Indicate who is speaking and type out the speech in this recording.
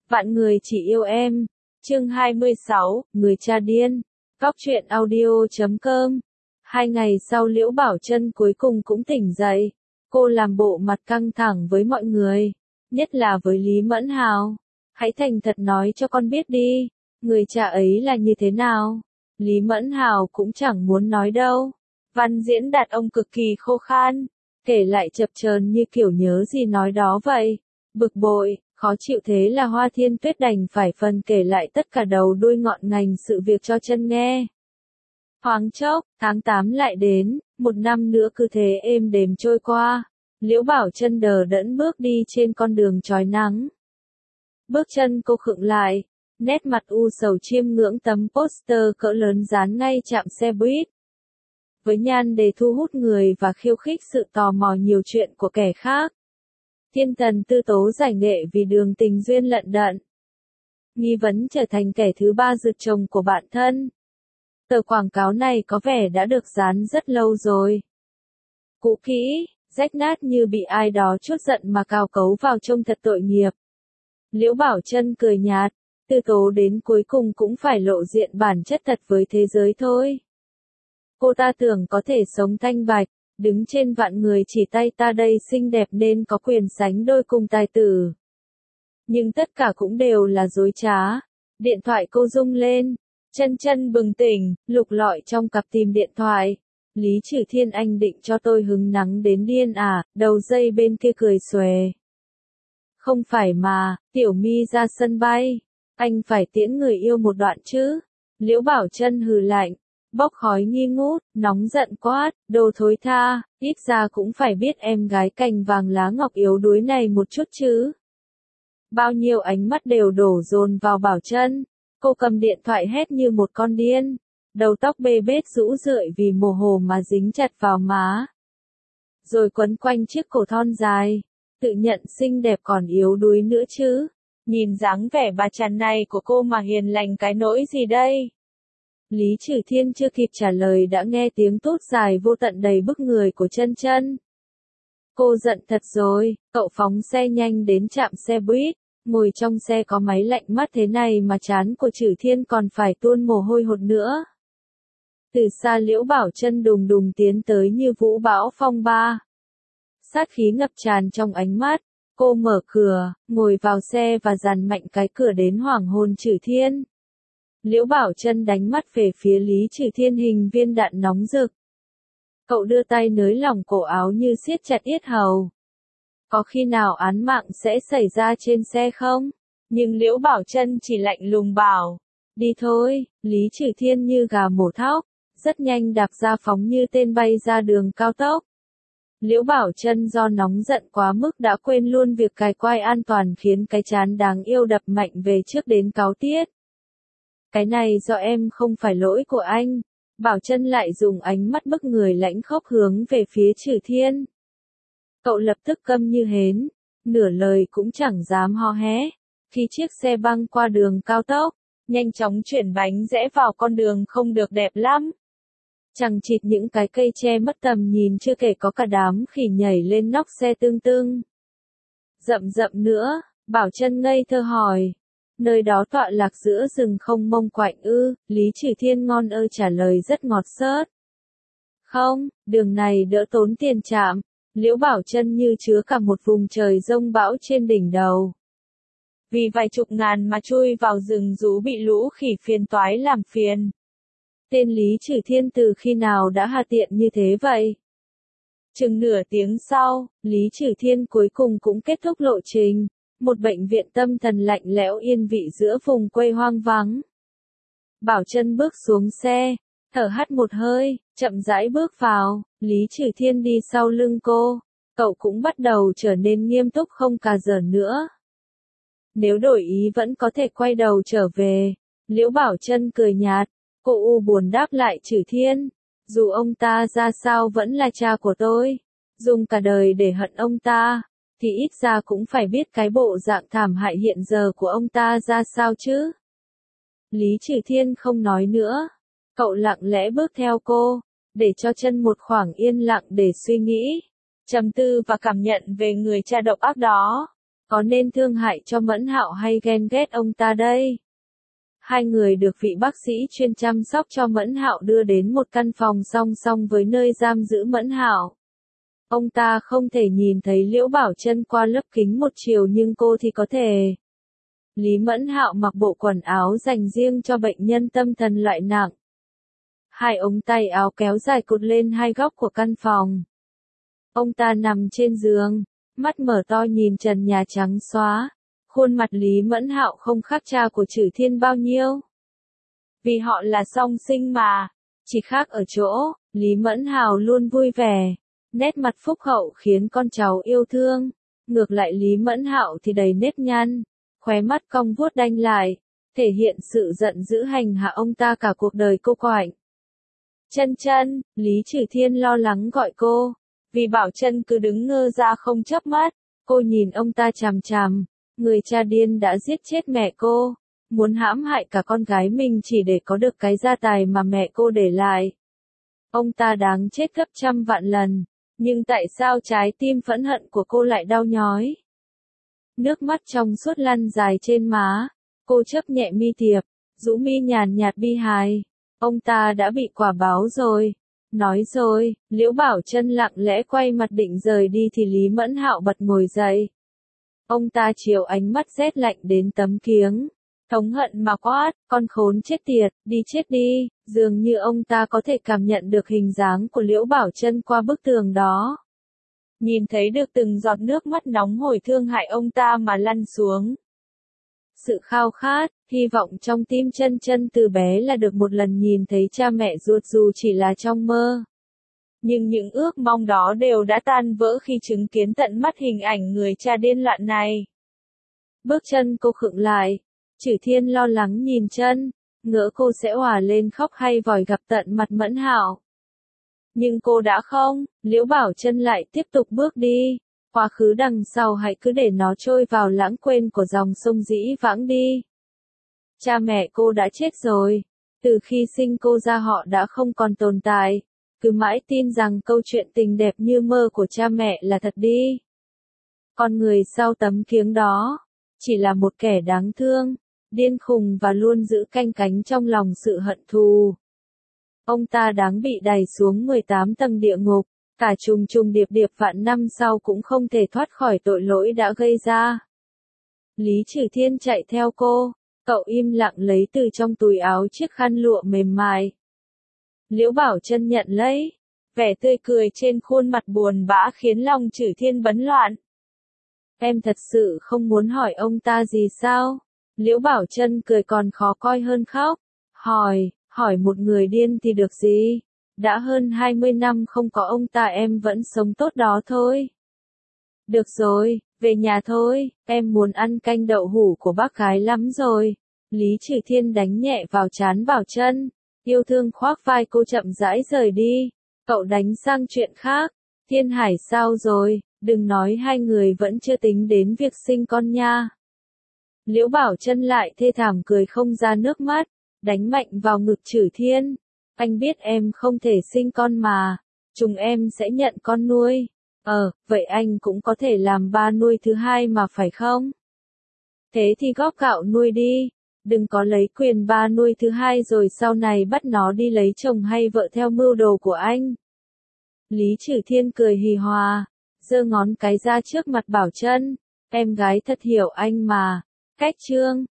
Speaker 1: Vạn người chỉ yêu em. Chương 26, Người cha điên. Góc truyện audio.com. 2 ngày sau Liễu Bảo Trân cuối cùng cũng tỉnh dậy. Cô làm bộ mặt căng thẳng với mọi người, nhất là với Lý Mẫn Hào. Hãy thành thật nói cho con biết đi, người cha ấy là như thế nào? Lý Mẫn Hào cũng chẳng muốn nói đâu. Văn diễn đạt ông cực kỳ khô khan, kể lại chập chờn như kiểu nhớ gì nói đó vậy. Bực bội, khó chịu thế là Hoa Thiên Tuyết đành phải phần kể lại tất cả đầu đuôi ngọn ngành sự việc cho Trân nghe. Thoáng chốc, tháng 8 lại đến, một năm nữa cứ thế êm đềm trôi qua. Liễu Bảo Trân đờ đẫn bước đi trên con đường chói nắng. Bước chân cô khựng lại, nét mặt u sầu chiêm ngưỡng tấm poster cỡ lớn dán ngay trạm xe buýt. Với nhan đề thu hút người và khiêu khích sự tò mò nhiều chuyện của kẻ khác. Thiên thần tư tố giải nghệ vì đường tình duyên lận đận. Nghi vấn trở thành kẻ thứ ba rượt chồng của bạn thân. Tờ quảng cáo này có vẻ đã được dán rất lâu rồi. Cũ kỹ, rách nát như bị ai đó trút giận mà cào cấu vào trông thật tội nghiệp. Liễu Bảo Trân cười nhạt, tư tố đến cuối cùng cũng phải lộ diện bản chất thật với thế giới thôi. Cô ta tưởng có thể sống thanh bạch, đứng trên vạn người chỉ tay ta đây xinh đẹp nên có quyền sánh đôi cùng tài tử. Nhưng tất cả cũng đều là dối trá. Điện thoại cô rung lên, Trân bừng tỉnh, lục lọi trong cặp tìm điện thoại. Lý Trừ Thiên, anh định cho tôi hứng nắng đến điên à? Đầu dây bên kia cười xòe. Không phải mà, Tiểu My ra sân bay, anh phải tiễn người yêu một đoạn chứ. Liễu Bảo Trân hừ lạnh, bốc khói nghi ngút, nóng giận quát, đồ thối tha, ít ra cũng phải biết em gái cành vàng lá ngọc yếu đuối này một chút chứ. Bao nhiêu ánh mắt đều đổ dồn vào Bảo Trân, cô cầm điện thoại hét như một con điên, đầu tóc bê bết rũ rượi vì mồ hồ mà dính chặt vào má. Rồi quấn quanh chiếc cổ thon dài, tự nhận xinh đẹp còn yếu đuối nữa chứ. Nhìn dáng vẻ bà chằn này của cô mà hiền lành cái nỗi gì đây? Lý Trừ Thiên chưa kịp trả lời đã nghe tiếng tút dài vô tận đầy bức người của Trân. Cô giận thật rồi, cậu phóng xe nhanh đến trạm xe buýt, ngồi trong xe có máy lạnh mắt thế này mà trán của Trừ Thiên còn phải tuôn mồ hôi hột nữa. Từ xa Liễu Bảo Trân đùng đùng tiến tới như vũ bão phong ba. Sát khí ngập tràn trong ánh mắt, cô mở cửa, ngồi vào xe và dàn mạnh cái cửa đến hoảng hồn Trừ Thiên. Liễu Bảo Trân đánh mắt về phía Lý Trừ Thiên hình viên đạn nóng rực. Cậu đưa tay nới lỏng cổ áo như siết chặt yết hầu. Có khi nào án mạng sẽ xảy ra trên xe không? Nhưng Liễu Bảo Trân chỉ lạnh lùng bảo, đi thôi. Lý Trừ Thiên như gà mổ thóc, rất nhanh đạp ra phóng như tên bay ra đường cao tốc. Liễu Bảo Trân do nóng giận quá mức đã quên luôn việc cài quai an toàn khiến cái trán đáng yêu đập mạnh về trước đến cáu tiết. Cái này do em, không phải lỗi của anh. Bảo Trân lại dùng ánh mắt bức người lãnh khốc hướng về phía Trừ Thiên. Cậu lập tức câm như hến, nửa lời cũng chẳng dám ho hé. Khi chiếc xe băng qua đường cao tốc, nhanh chóng chuyển bánh rẽ vào con đường không được đẹp lắm. Chằng chịt những cái cây che mất tầm nhìn, chưa kể có cả đám khỉ nhảy lên nóc xe tưng. Rậm nữa, Bảo Trân ngây thơ hỏi. Nơi đó tọa lạc giữa rừng không mông quạnh ư? Lý Trừ Thiên ngon ơi trả lời rất ngọt xớt. Không, đường này đỡ tốn tiền trạm. Liễu Bảo Trân như chứa cả một vùng trời giông bão trên đỉnh đầu. Vì vài chục ngàn mà chui vào rừng rú bị lũ khỉ phiền toái làm phiền. Tên Lý Trừ Thiên từ khi nào đã hà tiện như thế vậy? Chừng nửa tiếng sau, Lý Trừ Thiên cuối cùng cũng kết thúc lộ trình. Một bệnh viện tâm thần lạnh lẽo yên vị giữa vùng quê hoang vắng. Bảo Trân bước xuống xe, thở hắt một hơi, chậm rãi bước vào. Lý Trừ Thiên đi sau lưng cô. Cậu cũng bắt đầu trở nên nghiêm túc không cà giỡn nữa. Nếu đổi ý vẫn có thể quay đầu trở về. Liễu Bảo Trân cười nhạt. Cô u buồn đáp lại Trừ Thiên. Dù ông ta ra sao vẫn là cha của tôi. Dùng cả đời để hận ông ta, thì ít ra cũng phải biết cái bộ dạng thảm hại hiện giờ của ông ta ra sao chứ. Lý Trừ Thiên không nói nữa. Cậu lặng lẽ bước theo cô, để cho Trân một khoảng yên lặng để suy nghĩ, trầm tư và cảm nhận về người cha độc ác đó. Có nên thương hại cho Mẫn Hạo hay ghen ghét ông ta đây? Hai người được vị bác sĩ chuyên chăm sóc cho Mẫn Hạo đưa đến một căn phòng song song với nơi giam giữ Mẫn Hạo. Ông ta không thể nhìn thấy Liễu Bảo Trân qua lớp kính một chiều nhưng cô thì có thể. Lý Mẫn Hạo mặc bộ quần áo dành riêng cho bệnh nhân tâm thần loại nặng. Hai ống tay áo kéo dài cột lên hai góc của căn phòng. Ông ta nằm trên giường, mắt mở to nhìn trần nhà trắng xóa. Khuôn mặt Lý Mẫn Hạo không khác cha của Trử Thiên bao nhiêu. Vì họ là song sinh mà, chỉ khác ở chỗ, Lý Mẫn Hạo luôn vui vẻ, nét mặt phúc hậu khiến con cháu yêu thương. Ngược lại Lý Mẫn Hạo thì đầy nếp nhăn, khóe mắt cong vuốt đanh lại, thể hiện sự giận dữ hành hạ ông ta cả cuộc đời cô quạnh. Trân Trân, Lý Trử Thiên lo lắng gọi cô, vì Bảo Trân cứ đứng ngơ ra không chớp mắt. Cô nhìn ông ta chằm chằm, người cha điên đã giết chết mẹ cô, muốn hãm hại cả con gái mình chỉ để có được cái gia tài mà mẹ cô để lại. Ông ta đáng chết gấp trăm vạn lần, nhưng tại sao trái tim phẫn hận của cô lại đau nhói? Nước mắt trong suốt lăn dài trên má, cô chớp nhẹ mi tiệp, rũ mi nhàn nhạt bi hài. Ông ta đã bị quả báo rồi. Nói rồi, Liễu Bảo Trân lặng lẽ quay mặt định rời đi thì Lý Mẫn Hạo bật ngồi dậy. Ông ta chiều ánh mắt rét lạnh đến tấm kiếng, thống hận mà quát, con khốn chết tiệt, đi chết đi. Dường như ông ta có thể cảm nhận được hình dáng của Liễu Bảo Trân qua bức tường đó. Nhìn thấy được từng giọt nước mắt nóng hổi thương hại ông ta mà lăn xuống. Sự khao khát, hy vọng trong tim Trân Trân từ bé là được một lần nhìn thấy cha mẹ ruột dù chỉ là trong mơ. Nhưng những ước mong đó đều đã tan vỡ khi chứng kiến tận mắt hình ảnh người cha điên loạn này. Bước chân cô khựng lại, Trử Thiên lo lắng nhìn Trân, ngỡ cô sẽ òa lên khóc hay vòi gặp tận mặt Mẫn Hạo. Nhưng cô đã không, Liễu Bảo Trân lại tiếp tục bước đi. Quá khứ đằng sau hãy cứ để nó trôi vào lãng quên của dòng sông dĩ vãng đi. Cha mẹ cô đã chết rồi. Từ khi sinh cô ra họ đã không còn tồn tại. Cứ mãi tin rằng câu chuyện tình đẹp như mơ của cha mẹ là thật đi. Con người sau tấm kiếng đó, chỉ là một kẻ đáng thương, điên khùng và luôn giữ canh cánh trong lòng sự hận thù. Ông ta đáng bị đày xuống 18 tầng địa ngục. Cả trùng trùng điệp điệp vạn năm sau cũng không thể thoát khỏi tội lỗi đã gây ra. Lý Trử Thiên chạy theo cô, cậu im lặng lấy từ trong túi áo chiếc khăn lụa mềm mại. Liễu Bảo Trân nhận lấy, vẻ tươi cười trên khuôn mặt buồn bã khiến lòng Trử Thiên bấn loạn. Em thật sự không muốn hỏi ông ta gì sao? Liễu Bảo Trân cười còn khó coi hơn khóc. Hỏi một người điên thì được gì? Đã hơn 20 năm không có ông ta em vẫn sống tốt đó thôi. Được rồi, về nhà thôi, em muốn ăn canh đậu hũ của bác gái lắm rồi. Lý Trử Thiên đánh nhẹ vào trán Bảo Trân, yêu thương khoác vai cô chậm rãi rời đi. Cậu đánh sang chuyện khác. Thiên Hải sao rồi, đừng nói hai người vẫn chưa tính đến việc sinh con nha. Liễu Bảo Trân lại thê thảm cười không ra nước mắt, đánh mạnh vào ngực Trử Thiên. Anh biết em không thể sinh con mà, chúng em sẽ nhận con nuôi. Vậy anh cũng có thể làm ba nuôi thứ hai mà phải không? Thế thì góp gạo nuôi đi, đừng có lấy quyền ba nuôi thứ hai rồi sau này bắt nó đi lấy chồng hay vợ theo mưu đồ của anh. Lý Trử Thiên cười hì hòa, giơ ngón cái ra trước mặt Bảo Trân, em gái thật hiểu anh mà. Cách chương